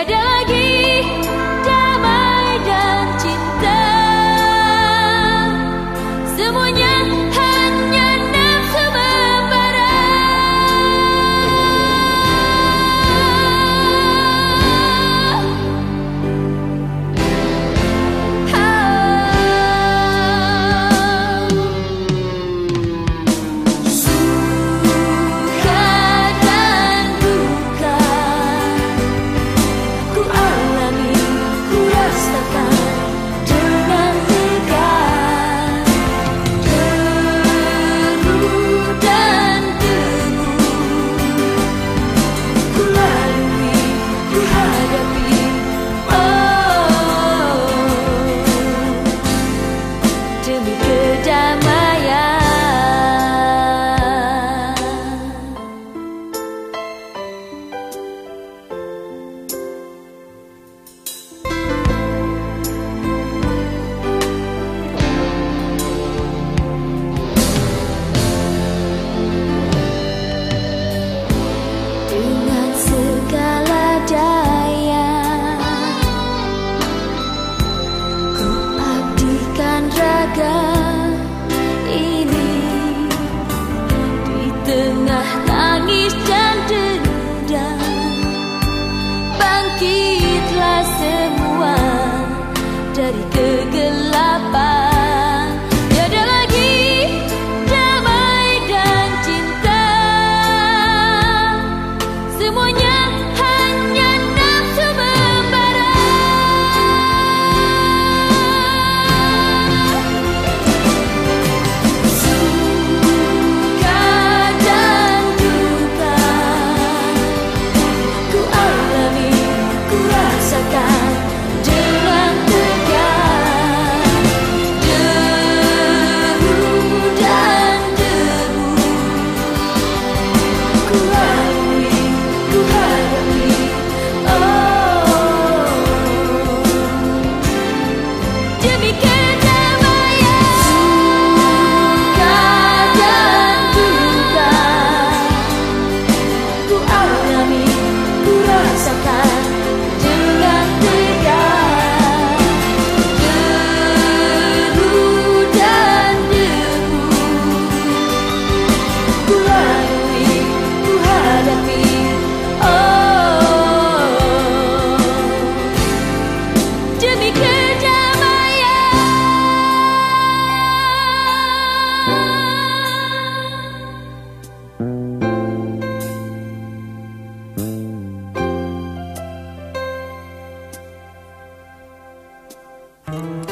Tiada lagi damai dan cinta, semuanya hanya nafsu membara. Suka dan duka ku alami, ku rasakan dengan tegar. Deru dan debu ku lalui, ku hadapi. Oh, demi kedamaian. Dengan segala daya ku abdikan raga ini, di tengah tangis dan dendam bangkitlah semua dari kegelapan. Tiada lagi damai dan cinta, semuanya hanya nafsu membara. Suka dan duka ku alami, ku rasakan dengan tegar. Deru dan debu ku lalui, ku hadapi. Oh, demi kedamaian. Suka dan duka ku alami, ku rasakan dengan tegar. Deru dan debu ku lalui, ku hadapi. Oh, demi kedamaian.